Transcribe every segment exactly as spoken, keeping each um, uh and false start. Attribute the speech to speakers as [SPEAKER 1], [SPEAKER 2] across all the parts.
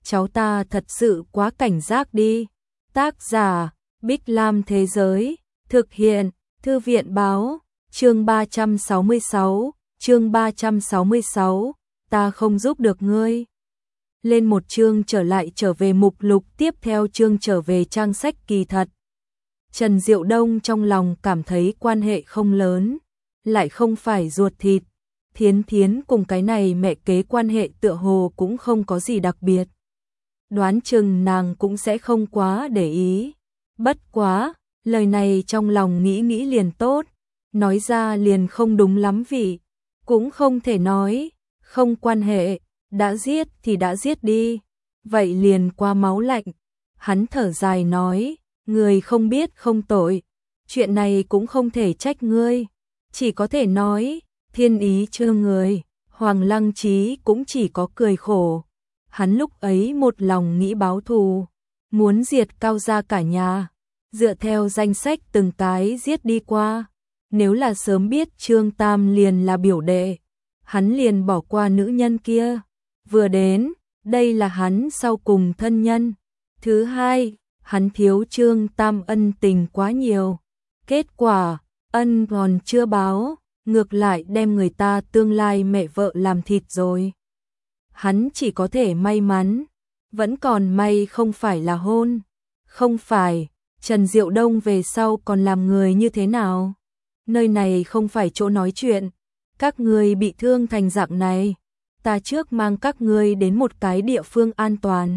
[SPEAKER 1] cháu ta thật sự quá cảnh giác đi. Tác giả, Bích Lam Thế Giới, thực hiện, Thư viện Báo, chương ba trăm sáu mươi sáu, chương ba trăm sáu mươi sáu, ta không giúp được ngươi. Lên một chương trở lại trở về mục lục tiếp theo chương trở về trang sách kỳ thật. Trần Diệu Đông trong lòng cảm thấy quan hệ không lớn, lại không phải ruột thịt. Thiến Thiến cùng cái này mẹ kế quan hệ tựa hồ cũng không có gì đặc biệt. Đoán chừng nàng cũng sẽ không quá để ý. Bất quá, lời này trong lòng nghĩ nghĩ liền tốt, nói ra liền không đúng lắm vị. Cũng không thể nói, không quan hệ, đã giết thì đã giết đi. Vậy liền qua máu lạnh. Hắn thở dài nói, người không biết không tội. Chuyện này cũng không thể trách ngươi. Chỉ có thể nói, thiên ý chưa người. Hoàng Lăng Trí cũng chỉ có cười khổ. Hắn lúc ấy một lòng nghĩ báo thù, muốn diệt Cao gia cả nhà, dựa theo danh sách từng cái giết đi qua. Nếu là sớm biết Trương Tam liền là biểu đệ, hắn liền bỏ qua nữ nhân kia. Vừa đến, đây là hắn sau cùng thân nhân. Thứ hai, hắn thiếu Trương Tam ân tình quá nhiều. Kết quả, ân còn chưa báo, ngược lại đem người ta tương lai mẹ vợ làm thịt rồi. Hắn chỉ có thể may mắn, vẫn còn may không phải là hôn. Không phải, Trần Diệu Đông về sau còn làm người như thế nào? Nơi này không phải chỗ nói chuyện. Các ngươi bị thương thành dạng này, ta trước mang các ngươi đến một cái địa phương an toàn.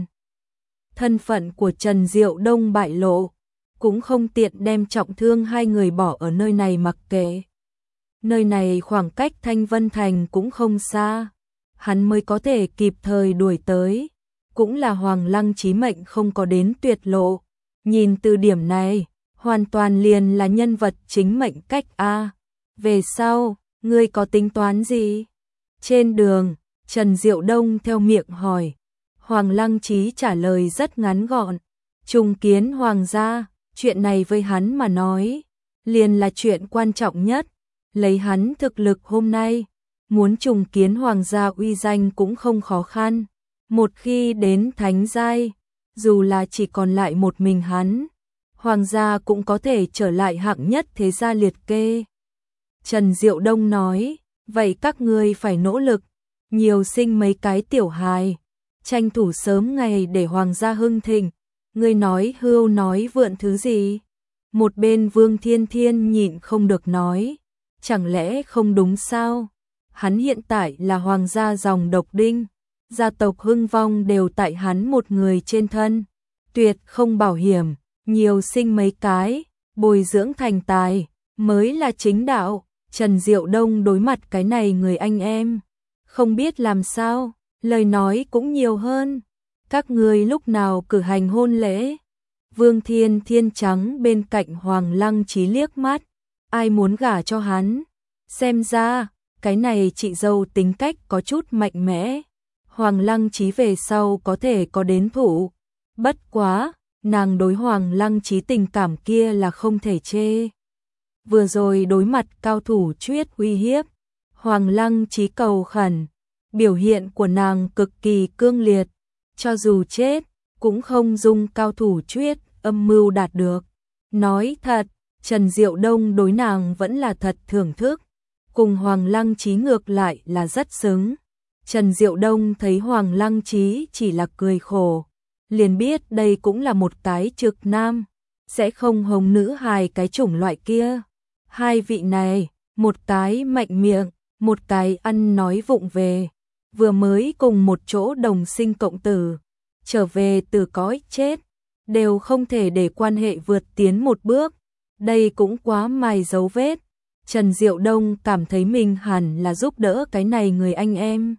[SPEAKER 1] Thân phận của Trần Diệu Đông bại lộ, cũng không tiện đem trọng thương hai người bỏ ở nơi này mặc kệ. Nơi này khoảng cách Thanh Vân Thành cũng không xa, hắn mới có thể kịp thời đuổi tới. Cũng là Hoàng Lăng Trí mệnh không có đến tuyệt lộ. Nhìn từ điểm này, hoàn toàn liền là nhân vật chính mệnh cách A. Về sau, ngươi có tính toán gì? Trên đường, Trần Diệu Đông theo miệng hỏi. Hoàng Lăng Trí trả lời rất ngắn gọn. Trùng kiến Hoàng gia, chuyện này với hắn mà nói, liền là chuyện quan trọng nhất. Lấy hắn thực lực hôm nay, muốn trùng kiến Hoàng gia uy danh cũng không khó khăn. Một khi đến thánh giai, dù là chỉ còn lại một mình hắn, Hoàng gia cũng có thể trở lại hạng nhất thế gia liệt kê. Trần Diệu Đông nói, vậy các ngươi phải nỗ lực, nhiều sinh mấy cái tiểu hài, tranh thủ sớm ngày để Hoàng gia hưng thịnh. Ngươi nói hưu nói vượn thứ gì? Một bên Vương Thiên Thiên nhịn không được nói, chẳng lẽ không đúng sao? Hắn hiện tại là Hoàng gia dòng độc đinh, gia tộc hưng vong đều tại hắn một người trên thân, tuyệt không bảo hiểm, nhiều sinh mấy cái, bồi dưỡng thành tài, mới là chính đạo. Trần Diệu Đông đối mặt cái này người anh em, không biết làm sao, lời nói cũng nhiều hơn. Các ngươi lúc nào cử hành hôn lễ? Vương Thiên Thiên trắng bên cạnh Hoàng Lăng Trí liếc mắt, ai muốn gả cho hắn? Xem ra, cái này chị dâu tính cách có chút mạnh mẽ. Hoàng Lăng Trí về sau có thể có đến thủ. Bất quá, nàng đối Hoàng Lăng Trí tình cảm kia là không thể chê. Vừa rồi đối mặt cao thủ chuyết uy hiếp, Hoàng Lăng Trí cầu khẩn, biểu hiện của nàng cực kỳ cương liệt, cho dù chết, cũng không dung cao thủ chuyết âm mưu đạt được. Nói thật, Trần Diệu Đông đối nàng vẫn là thật thưởng thức, cùng Hoàng Lăng Trí ngược lại là rất xứng. Trần Diệu Đông thấy Hoàng Lăng Trí chỉ là cười khổ, liền biết đây cũng là một cái trực nam, sẽ không hống nữ hài cái chủng loại kia. Hai vị này, một cái mạnh miệng, một cái ăn nói vụng về, vừa mới cùng một chỗ đồng sinh cộng tử, trở về từ cõi chết, đều không thể để quan hệ vượt tiến một bước. Đây cũng quá mài dấu vết. Trần Diệu Đông cảm thấy mình hẳn là giúp đỡ cái này người anh em.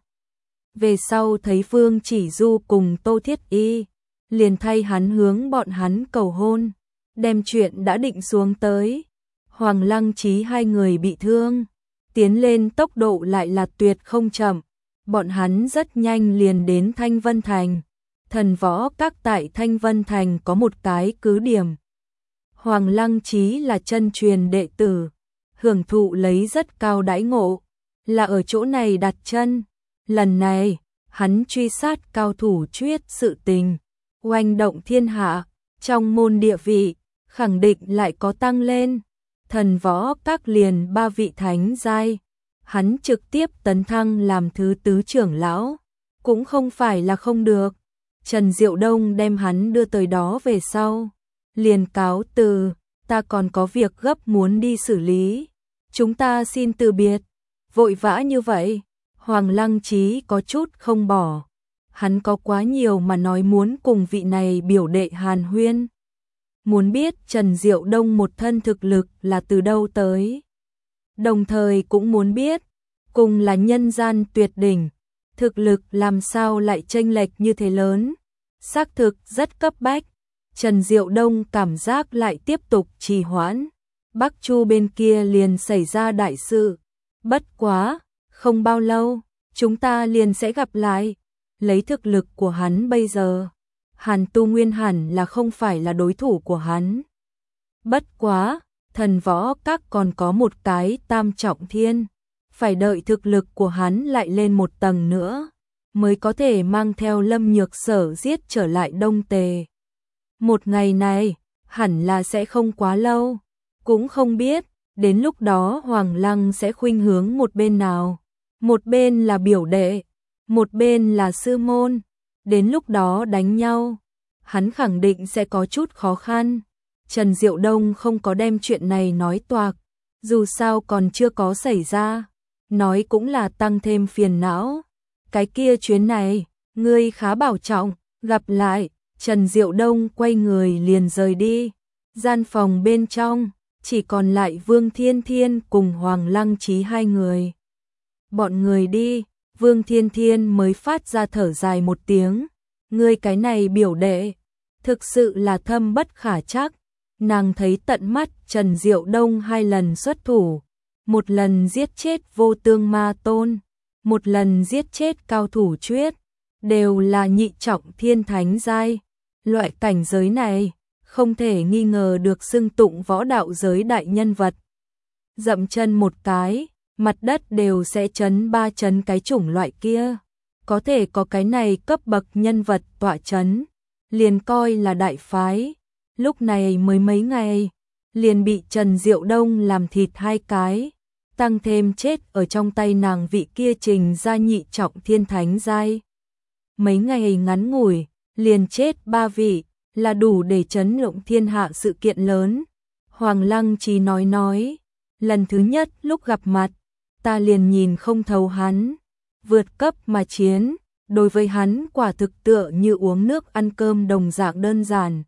[SPEAKER 1] Về sau thấy Vương Chỉ Du cùng Tô Thiết Y, liền thay hắn hướng bọn hắn cầu hôn, đem chuyện đã định xuống tới. Hoàng Lăng Trí hai người bị thương, tiến lên tốc độ lại là tuyệt không chậm. Bọn hắn rất nhanh liền đến Thanh Vân Thành. Thần võ các tại Thanh Vân Thành có một cái cứ điểm. Hoàng Lăng Trí là chân truyền đệ tử, hưởng thụ lấy rất cao đãi ngộ, là ở chỗ này đặt chân. Lần này, hắn truy sát cao thủ chuyết sự tình, oanh động thiên hạ, trong môn địa vị, khẳng định lại có tăng lên. Thần võ các liền ba vị thánh giai, hắn trực tiếp tấn thăng làm thứ tứ trưởng lão, cũng không phải là không được. Trần Diệu Đông đem hắn đưa tới đó về sau, liền cáo từ, ta còn có việc gấp muốn đi xử lý, chúng ta xin từ biệt. Vội vã như vậy, Hoàng Lăng Chí có chút không bỏ, hắn có quá nhiều mà nói muốn cùng vị này biểu đệ hàn huyên. Muốn biết Trần Diệu Đông một thân thực lực là từ đâu tới, đồng thời cũng muốn biết, cùng là nhân gian tuyệt đỉnh, thực lực làm sao lại chênh lệch như thế lớn. Xác thực rất cấp bách, Trần Diệu Đông cảm giác lại tiếp tục trì hoãn, Bắc Chu bên kia liền xảy ra đại sự. Bất quá, không bao lâu, chúng ta liền sẽ gặp lại. Lấy thực lực của hắn bây giờ, Hàn Tu Nguyên hẳn là không phải là đối thủ của hắn. Bất quá, thần võ các còn có một cái tam trọng thiên, phải đợi thực lực của hắn lại lên một tầng nữa, mới có thể mang theo Lâm Nhược Sở giết trở lại Đông Tề. Một ngày này, hẳn là sẽ không quá lâu, cũng không biết, đến lúc đó Hoàng Lăng sẽ khuynh hướng một bên nào. Một bên là biểu đệ, một bên là sư môn, đến lúc đó đánh nhau, hắn khẳng định sẽ có chút khó khăn. Trần Diệu Đông không có đem chuyện này nói toạc, dù sao còn chưa có xảy ra, nói cũng là tăng thêm phiền não. Cái kia chuyến này, ngươi khá bảo trọng, gặp lại. Trần Diệu Đông quay người liền rời đi. Gian phòng bên trong, chỉ còn lại Vương Thiên Thiên cùng Hoàng Lăng Chí hai người. Bọn người đi, Vương Thiên Thiên mới phát ra thở dài một tiếng. Ngươi cái này biểu đệ, thực sự là thâm bất khả trắc. Nàng thấy tận mắt Trần Diệu Đông hai lần xuất thủ, một lần giết chết Vô Tương Ma Tôn, một lần giết chết cao thủ chuyết, đều là nhị trọng thiên thánh giai. Loại cảnh giới này, không thể nghi ngờ được xưng tụng võ đạo giới đại nhân vật. Dậm chân một cái, mặt đất đều sẽ chấn ba chấn cái chủng loại kia. Có thể có cái này cấp bậc nhân vật tọa chấn, liền coi là đại phái. Lúc này mới mấy ngày, liền bị Trần Diệu Đông làm thịt hai cái, tăng thêm chết ở trong tay nàng vị kia trình gia nhị trọng thiên thánh giai. Mấy ngày ngắn ngủi, liền chết ba vị, là đủ để chấn động thiên hạ sự kiện lớn. Hoàng Lăng Chí nói nói, lần thứ nhất lúc gặp mặt, ta liền nhìn không thấu hắn, vượt cấp mà chiến, đối với hắn quả thực tựa như uống nước ăn cơm đồng dạng đơn giản.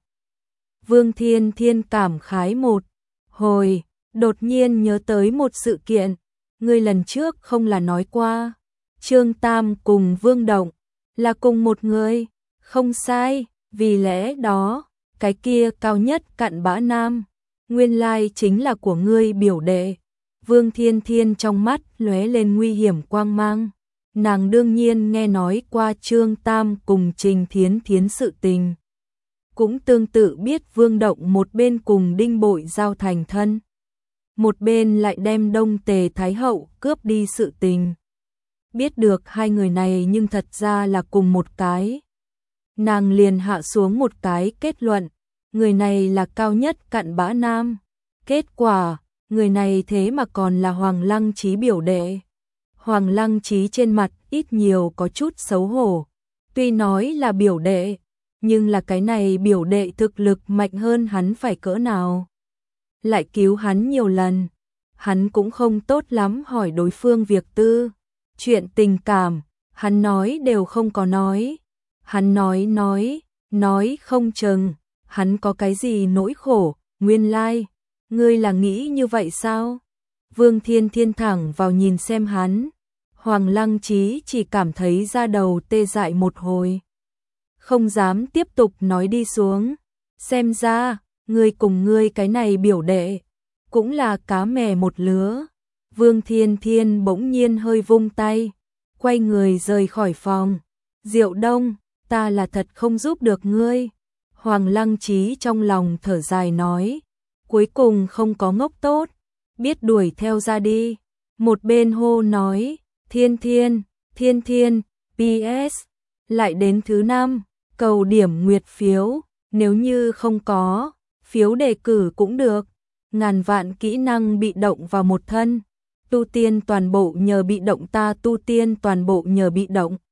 [SPEAKER 1] Vương Thiên Thiên cảm khái một hồi, đột nhiên nhớ tới một sự kiện, ngươi lần trước không là nói qua, Trương Tam cùng Vương Động là cùng một người, không sai, vì lẽ đó, cái kia cao nhất cặn bã nam, nguyên lai chính là của ngươi biểu đệ. Vương Thiên Thiên trong mắt lóe lên nguy hiểm quang mang, nàng đương nhiên nghe nói qua Trương Tam cùng Trình Thiến Thiến sự tình. Cũng tương tự biết Vương Động một bên cùng Đinh Bội giao thành thân, một bên lại đem Đông Tề Thái Hậu cướp đi sự tình. Biết được hai người này nhưng thật ra là cùng một cái. Nàng liền hạ xuống một cái kết luận, người này là cao nhất cặn bã nam. Kết quả, người này thế mà còn là Hoàng Lăng Chí biểu đệ. Hoàng Lăng Chí trên mặt ít nhiều có chút xấu hổ, tuy nói là biểu đệ, nhưng là cái này biểu đệ thực lực mạnh hơn hắn phải cỡ nào. Lại cứu hắn nhiều lần, hắn cũng không tốt lắm hỏi đối phương việc tư. Chuyện tình cảm, hắn nói đều không có nói. Hắn nói nói, nói không chừng, hắn có cái gì nỗi khổ, nguyên lai, ngươi là nghĩ như vậy sao? Vương Thiên Thiên thẳng vào nhìn xem hắn, Hoàng Lăng Chí chỉ cảm thấy da đầu tê dại một hồi. Không dám tiếp tục nói đi xuống, xem ra, ngươi cùng ngươi cái này biểu đệ, cũng là cá mè một lứa. Vương Thiên Thiên bỗng nhiên hơi vung tay, quay người rời khỏi phòng. Diệu Đông, ta là thật không giúp được ngươi. Hoàng Lăng Chí trong lòng thở dài nói, cuối cùng không có ngốc tốt, biết đuổi theo ra đi. Một bên hô nói, Thiên Thiên, Thiên Thiên, pê ét Lại đến thứ năm, cầu điểm nguyệt phiếu, nếu như không có, phiếu đề cử cũng được. Ngàn vạn kỹ năng bị động vào một thân, tu tiên toàn bộ nhờ bị động ta tu tiên toàn bộ nhờ bị động.